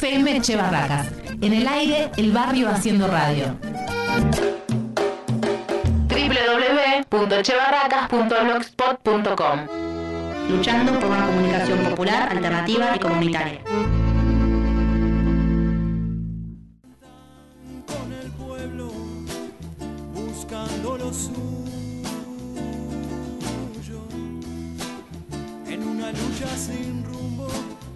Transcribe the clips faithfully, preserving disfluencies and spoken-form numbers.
F M Che Barracas. En el aire, el barrio haciendo radio. doble u doble u doble u punto che barracas punto blogspot punto com. Luchando por una comunicación popular, alternativa y comunitaria. Con el pueblo, buscando lo suyo, en una lucha sin rumbo.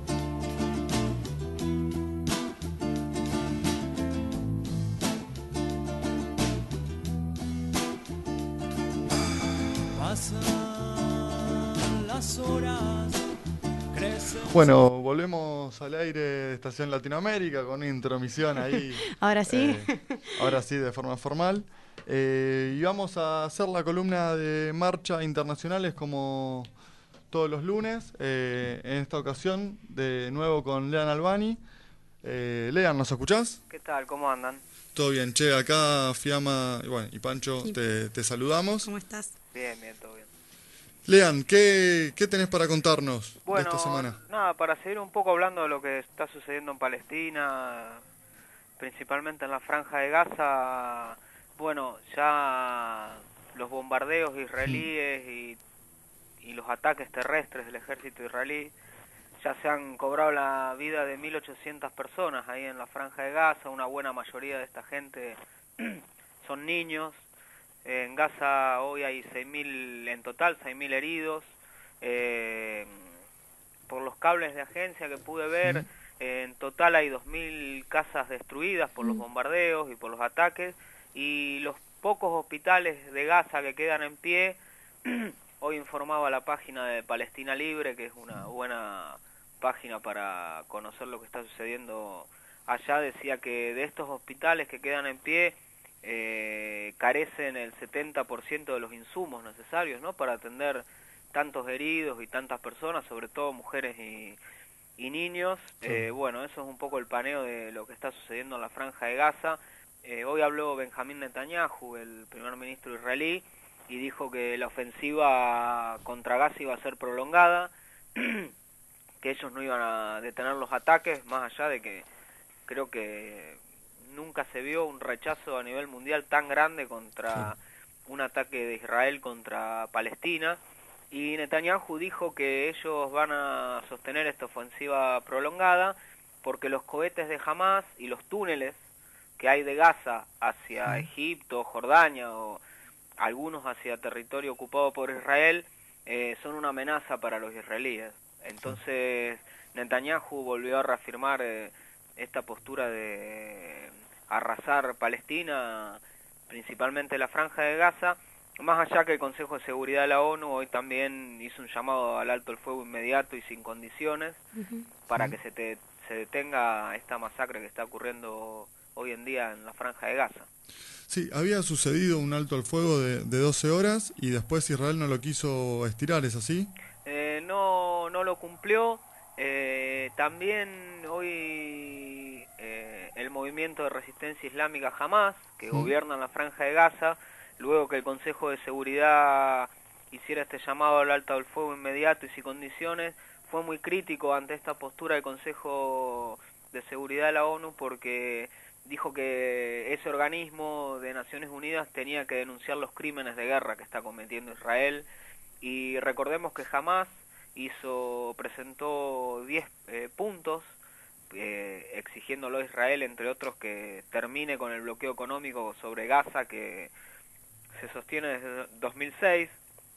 Pasan las horas. Bueno, volvemos al aire de Estación Latinoamérica con una intromisión ahí. Ahora sí. Eh, ahora sí, de forma formal. Eh, y vamos a hacer la columna de marcha internacionales como todos los lunes. Eh, en esta ocasión, de nuevo con Lean Albani. Eh, Lean, ¿nos escuchás? ¿Qué tal? ¿Cómo andan? Todo bien, che, acá Fiamma y, bueno, y Pancho Y... te, te saludamos. ¿Cómo estás? Bien, bien, todo bien. Lean, ¿qué, qué tenés para contarnos bueno, de esta semana? Nada, para seguir un poco hablando de lo que está sucediendo en Palestina, principalmente en la Franja de Gaza, bueno, ya los bombardeos israelíes y, y los ataques terrestres del ejército israelí ya se han cobrado la vida de mil ochocientas personas ahí en la Franja de Gaza. Una buena mayoría de esta gente son niños. En Gaza hoy hay seis mil en total, seis mil heridos. Eh, por los cables de agencia que pude ver, eh, en total hay dos mil casas destruidas por los bombardeos y por los ataques. Y los pocos hospitales de Gaza que quedan en pie, hoy informaba la página de Palestina Libre, que es una buena página para conocer lo que está sucediendo allá, decía que de estos hospitales que quedan en pie, Eh, carecen el setenta por ciento de los insumos necesarios, ¿no?, para atender tantos heridos y tantas personas, sobre todo mujeres y, y niños. Sí. Eh, bueno, eso es un poco el paneo de lo que está sucediendo en la Franja de Gaza. Eh, hoy habló Benjamín Netanyahu, el primer ministro israelí, y dijo que la ofensiva contra Gaza iba a ser prolongada, que ellos no iban a detener los ataques, más allá de que creo que nunca se vio un rechazo a nivel mundial tan grande contra sí. un ataque de Israel contra Palestina. Y Netanyahu dijo que ellos van a sostener esta ofensiva prolongada porque los cohetes de Hamas y los túneles que hay de Gaza hacia sí. Egipto, Jordania o algunos hacia territorio ocupado por Israel eh, son una amenaza para los israelíes. Entonces sí. Netanyahu volvió a reafirmar eh, esta postura de arrasar Palestina, principalmente la Franja de Gaza, más allá que el Consejo de Seguridad de la ONU hoy también hizo un llamado al alto el fuego inmediato y sin condiciones uh-huh. para sí. que se, te, se detenga esta masacre que está ocurriendo hoy en día en la Franja de Gaza. Sí, había sucedido un alto al fuego de, de doce horas y después Israel no lo quiso estirar, ¿es así? Eh, no, no lo cumplió. Eh, también hoy eh, el movimiento de resistencia islámica Hamas, que ¿Mm? gobierna en la Franja de Gaza, luego que el Consejo de Seguridad hiciera este llamado al alto al fuego inmediato y sin condiciones, fue muy crítico ante esta postura del Consejo de Seguridad de la ONU porque dijo que ese organismo de Naciones Unidas tenía que denunciar los crímenes de guerra que está cometiendo Israel. Y recordemos que Hamas hizo presentó diez eh, puntos eh, exigiéndolo a Israel, entre otros, que termine con el bloqueo económico sobre Gaza que se sostiene desde dos mil seis,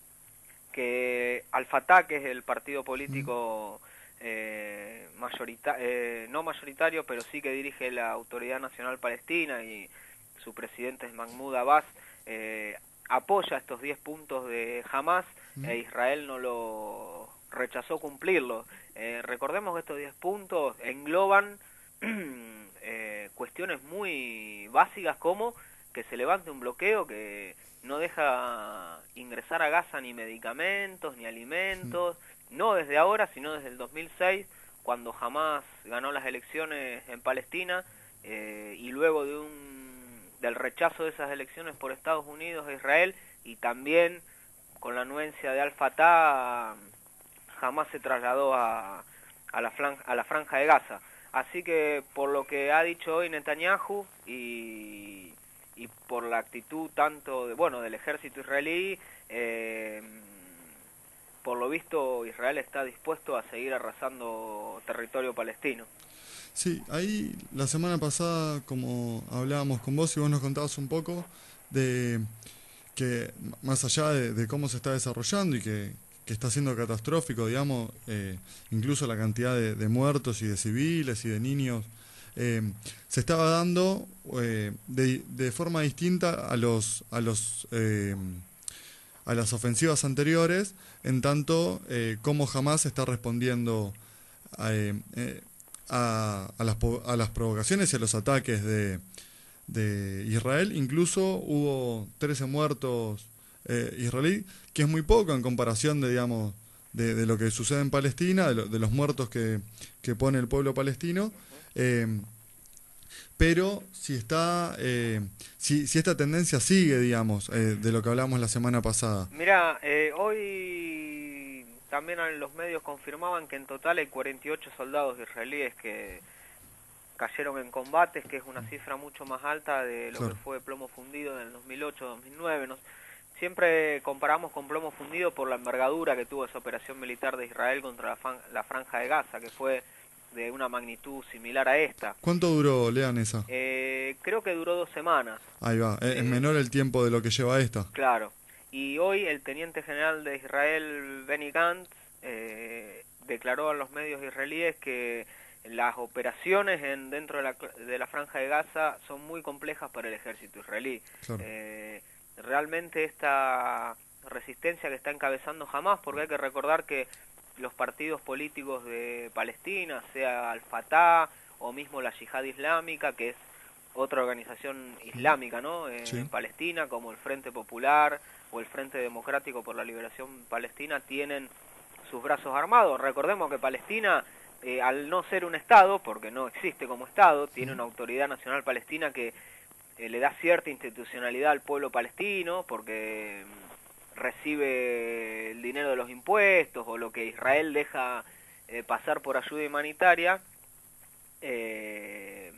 que Al-Fatah, que es el partido político eh, mayorita eh, no mayoritario, pero sí que dirige la Autoridad Nacional Palestina y su presidente es Mahmoud Abbas, eh, apoya estos diez puntos de Hamas mm. e Israel no lo rechazó cumplirlo. Eh, recordemos que estos diez puntos engloban eh, cuestiones muy básicas como que se levante un bloqueo que no deja ingresar a Gaza ni medicamentos ni alimentos, mm. no desde ahora sino desde el dos mil seis, cuando Hamas ganó las elecciones en Palestina eh, y luego de un del rechazo de esas elecciones por Estados Unidos e Israel, y también con la anuencia de Al-Fatah, Hamas se trasladó a, a, la franja, a la Franja de Gaza. Así que por lo que ha dicho hoy Netanyahu y, y por la actitud tanto de, bueno, del ejército israelí, eh, por lo visto Israel está dispuesto a seguir arrasando territorio palestino. Sí, ahí la semana pasada, como hablábamos con vos y vos nos contabas un poco de que más allá de, de cómo se está desarrollando y que, que está siendo catastrófico, digamos, eh, incluso la cantidad de, de muertos y de civiles y de niños, eh, se estaba dando eh, de, de forma distinta a los a los eh, a las ofensivas anteriores, en tanto eh, cómo Hamás está respondiendo a, eh, a, a, las, a las provocaciones y a los ataques de, de Israel. Incluso hubo trece muertos eh, israelí, que es muy poco en comparación de, digamos, de, de lo que sucede en Palestina, de, lo, de los muertos que, que pone el pueblo palestino. Eh, pero si está eh, si, si esta tendencia sigue, digamos, eh, de lo que hablamos la semana pasada. Mira, eh, hoy también en los medios confirmaban que en total hay cuarenta y ocho soldados israelíes que cayeron en combates, que es una cifra mucho más alta de lo claro. que fue Plomo Fundido en el dos mil ocho dos mil nueve. Nos, siempre comparamos con Plomo Fundido por la envergadura que tuvo esa operación militar de Israel contra la, fan, la Franja de Gaza, que fue de una magnitud similar a esta. ¿Cuánto duró, Lean, esa? Eh, creo que duró dos semanas. Ahí va, es eh, menor el tiempo de lo que lleva esta. Claro, y hoy el teniente general de Israel, Benny Gantz, eh, declaró a los medios israelíes que las operaciones en, dentro de la, de la Franja de Gaza son muy complejas para el ejército israelí. Claro. Eh, realmente esta resistencia que está encabezando Hamás, porque hay que recordar que los partidos políticos de Palestina, sea Al-Fatah o mismo la Yihad Islámica, que es otra organización islámica, ¿no? Eh, sí. En Palestina, como el Frente Popular o el Frente Democrático por la Liberación Palestina, tienen sus brazos armados. Recordemos que Palestina, eh, al no ser un Estado, porque no existe como Estado, tiene una autoridad nacional palestina que eh, le da cierta institucionalidad al pueblo palestino, porque recibe el dinero de los impuestos o lo que Israel deja eh, pasar por ayuda humanitaria. eh,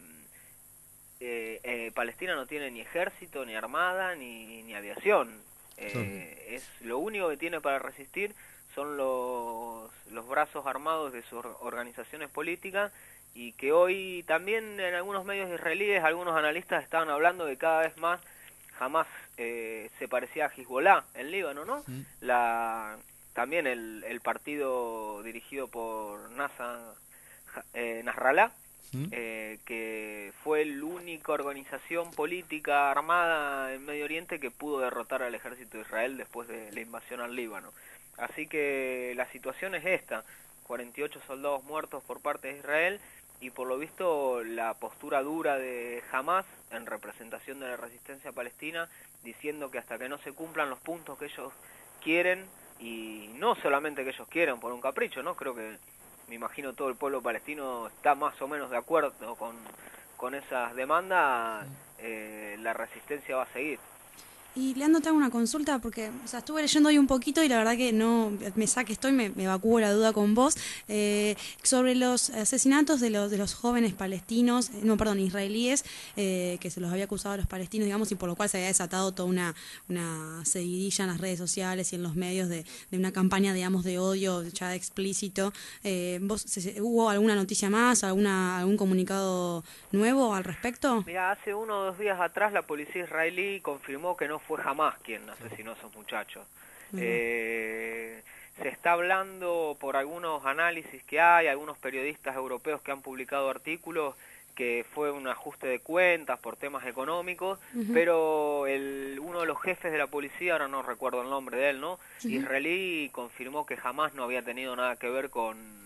eh, eh, Palestina no tiene ni ejército, ni armada, ni, ni aviación. Eh, sí. Es lo único que tiene para resistir son los, los brazos armados de sus organizaciones políticas, y que hoy también en algunos medios israelíes algunos analistas estaban hablando de cada vez más Hamás eh, se parecía a Hezbollah en Líbano, ¿no? Sí. La, también el, el partido dirigido por Nasser eh, Nasrallah, sí. eh, que fue la única organización política armada en Medio Oriente que pudo derrotar al ejército de Israel después de la invasión al Líbano. Así que la situación es esta, cuarenta y ocho soldados muertos por parte de Israel, y por lo visto la postura dura de Hamás en representación de la resistencia palestina, diciendo que hasta que no se cumplan los puntos que ellos quieren, y no solamente que ellos quieren por un capricho, ¿no? Creo que, me imagino, todo el pueblo palestino está más o menos de acuerdo con, con esas demandas, eh, la resistencia va a seguir. Y Leandro, te hago una consulta porque, o sea, estuve leyendo hoy un poquito y la verdad que no me saque estoy, me, me evacúo la duda con vos, eh, sobre los asesinatos de los de los jóvenes palestinos, no, perdón, israelíes, eh, que se los había acusado a los palestinos, digamos, y por lo cual se había desatado toda una, una seguidilla en las redes sociales y en los medios de, de una campaña, digamos, de odio ya explícito. Eh, ¿vos se, hubo alguna noticia más, alguna algún comunicado nuevo al respecto? Mira, hace uno o dos días atrás la policía israelí confirmó que no fue Hamás quien asesinó a esos muchachos. Uh-huh. Eh, se está hablando por algunos análisis que hay, algunos periodistas europeos que han publicado artículos, que fue un ajuste de cuentas por temas económicos, uh-huh. pero el, uno de los jefes de la policía, ahora no recuerdo el nombre de él, ¿no? Uh-huh. Israelí, confirmó que Hamás no había tenido nada que ver con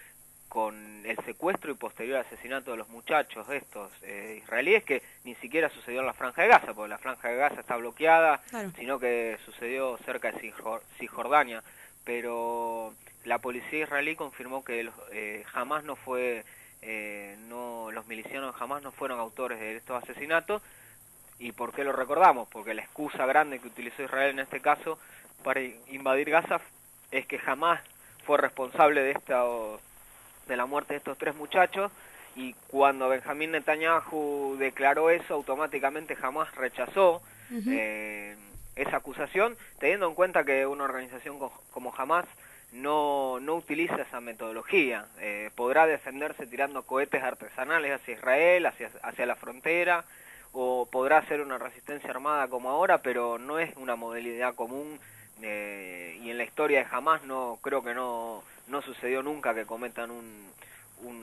con el secuestro y posterior asesinato de los muchachos estos eh, israelíes, que ni siquiera sucedió en la Franja de Gaza, porque la Franja de Gaza está bloqueada, claro. sino que sucedió cerca de Cisjordania. Pero la policía israelí confirmó que los, eh, jamás no fue, eh, no los milicianos jamás no fueron autores de estos asesinatos. ¿Y por qué lo recordamos? Porque la excusa grande que utilizó Israel en este caso para invadir Gaza es que jamás fue responsable de esta... de la muerte de estos tres muchachos, y cuando Benjamín Netanyahu declaró eso, automáticamente Hamás rechazó uh-huh. eh, esa acusación, teniendo en cuenta que una organización co- como Hamás no, no utiliza esa metodología. Eh, podrá defenderse tirando cohetes artesanales hacia Israel, hacia, hacia la frontera, o podrá hacer una resistencia armada como ahora, pero no es una modalidad común, eh, y en la historia de Hamás no, creo que no, no sucedió nunca que cometan un, un,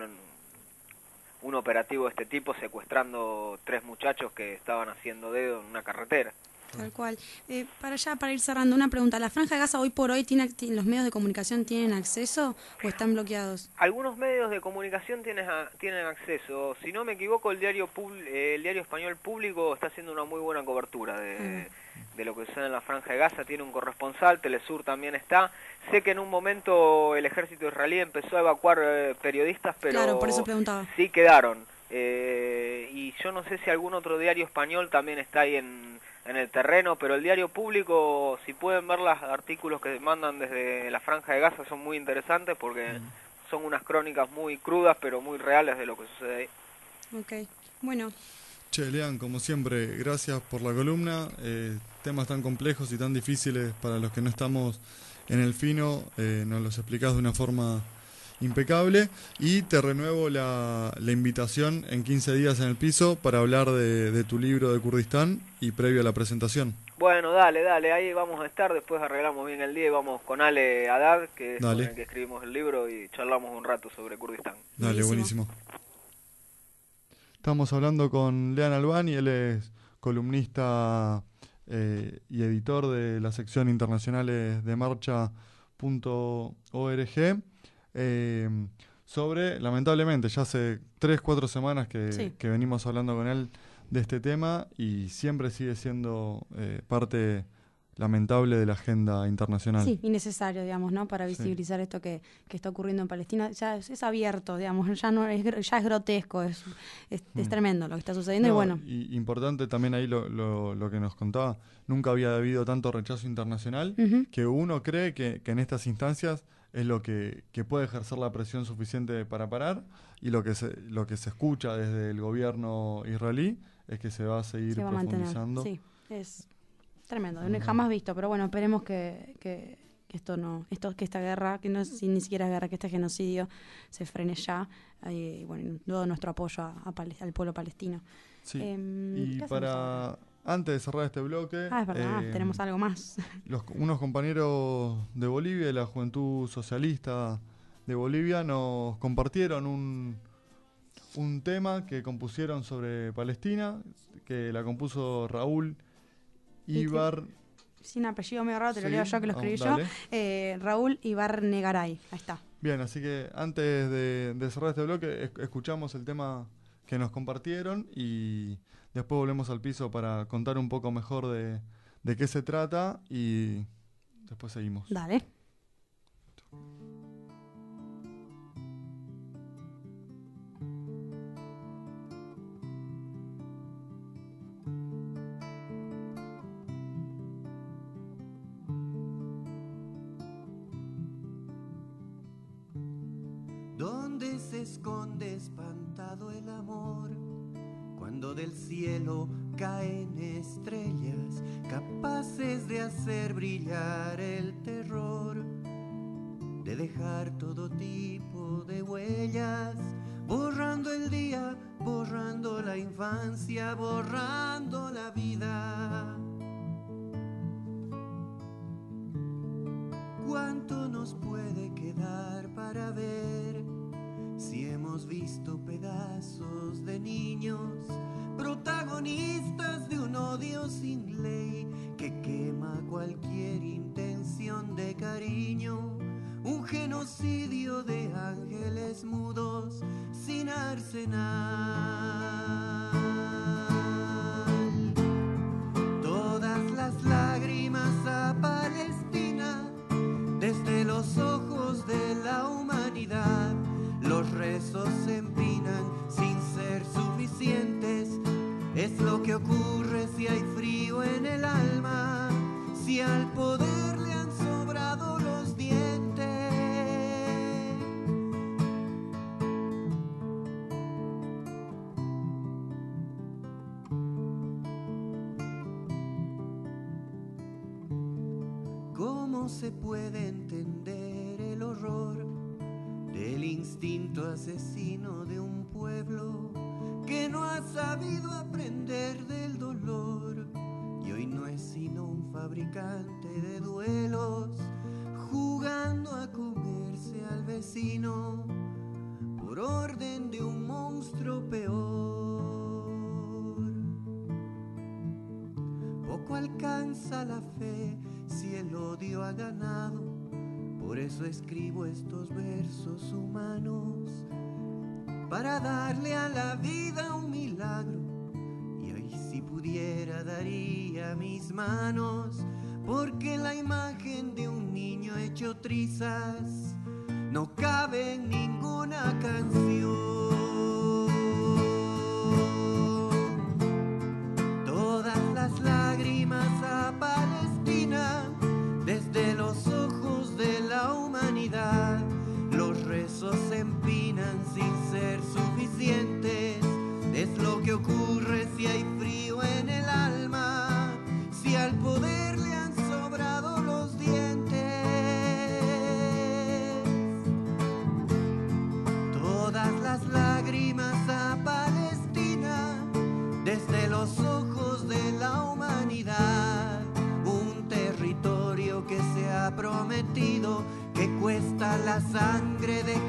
un operativo de este tipo secuestrando tres muchachos que estaban haciendo dedo en una carretera. Tal cual. Eh, para allá, para ir cerrando, una pregunta. ¿La Franja de Gaza hoy por hoy, tiene, los medios de comunicación tienen acceso o están bloqueados? Algunos medios de comunicación tienen, a, tienen acceso. Si no me equivoco, el diario Pub- eh, el diario español Público está haciendo una muy buena cobertura de, mm. de lo que sucede en la Franja de Gaza. Tiene un corresponsal, Telesur también está. Sé que en un momento el ejército israelí empezó a evacuar eh, periodistas, pero claro, por eso preguntaba. Sí quedaron. Eh, y yo no sé si algún otro diario español también está ahí en... en el terreno, pero el diario Público, si pueden ver los artículos que mandan desde la Franja de Gaza, son muy interesantes porque mm. son unas crónicas muy crudas, pero muy reales de lo que sucede ahí. Ok, bueno. Che, Lean, como siempre, gracias por la columna. Eh, temas tan complejos y tan difíciles para los que no estamos en el fino, eh, nos los explicás de una forma impecable, y te renuevo la, la invitación en quince días en el piso para hablar de, de tu libro de Kurdistán y previo a la presentación. Bueno, dale, dale, ahí vamos a estar, después arreglamos bien el día y vamos con Ale Haddad, que es dale. Con el que escribimos el libro, y charlamos un rato sobre Kurdistán. Dale, buenísimo. Estamos hablando con Lean Albani, él es columnista eh, y editor de la sección internacionales de marcha punto org. Eh, sobre, lamentablemente, ya hace tres, cuatro semanas que, sí. que venimos hablando con él de este tema y siempre sigue siendo eh, parte lamentable de la agenda internacional. Sí, y necesario, digamos, ¿no? Para visibilizar sí. esto que, que está ocurriendo en Palestina. Ya es, es abierto, digamos, ya no es, ya es grotesco, es, es, mm. es tremendo lo que está sucediendo. No, y bueno. Y importante también ahí lo, lo, lo que nos contaba, nunca había habido tanto rechazo internacional uh-huh. que uno cree que, que en estas instancias es lo que, que puede ejercer la presión suficiente para parar, y lo que se, lo que se escucha desde el gobierno israelí es que se va a seguir se va profundizando. A sí, es tremendo, uh-huh. jamás visto, pero bueno, esperemos que, que, que esto no, esto, que esta guerra, que no si ni siquiera es guerra, que este genocidio se frene ya, y bueno, todo nuestro apoyo a, a al pueblo palestino. Sí. Eh, y para antes de cerrar este bloque, ah, es verdad, eh, tenemos algo más. Los, unos compañeros de Bolivia, de la Juventud Socialista de Bolivia, nos compartieron un, un tema que compusieron sobre Palestina, que la compuso Raúl Ibar... Sin apellido medio raro, te sí, lo leo yo que lo escribí oh, yo. Eh, Raúl Ibar Negaray, ahí está. Bien, así que antes de, de cerrar este bloque, escuchamos el tema que nos compartieron y después volvemos al piso para contar un poco mejor de, de qué se trata y después seguimos. Dale. ¿Dónde se esconde espantado el amor? Cuando del cielo caen estrellas capaces de hacer brillar el terror, de dejar todo tipo de huellas, borrando el día, borrando la infancia, borrando la vida. ¿Cuánto nos puede quedar para ver si hemos visto pedazos de niños, protagonistas de un odio sin ley que quema cualquier intención de cariño, un genocidio de ángeles mudos sin arsenal? Todas las lágrimas a Palestina, desde los ojos de la humanidad, los rezos se empinan sin ser suficientes. Es lo que ocurre si hay frío en el alma, si al poder le han sobrado los dientes. ¿Cómo se puede entender el horror del instinto asesino de un pueblo que no ha sabido aprender del dolor y hoy no es sino un fabricante de duelos jugando a comerse al vecino por orden de un monstruo peor? Poco alcanza la fe si el odio ha ganado, por eso escribo estos versos humanos, para darle a la vida un milagro. Y hoy si pudiera daría mis manos, porque la imagen de un niño hecho trizas no cabe en ninguna canción. Todas las lágrimas a Palestina, desde los ojos de la humanidad, los rezos se empinan sin ser suficientes. Es lo que ocurre si hay frío en el alma, si al poder le han sobrado los dientes. Todas las lágrimas a Palestina, desde los ojos de la humanidad, un territorio que se ha prometido, que cuesta la sangre de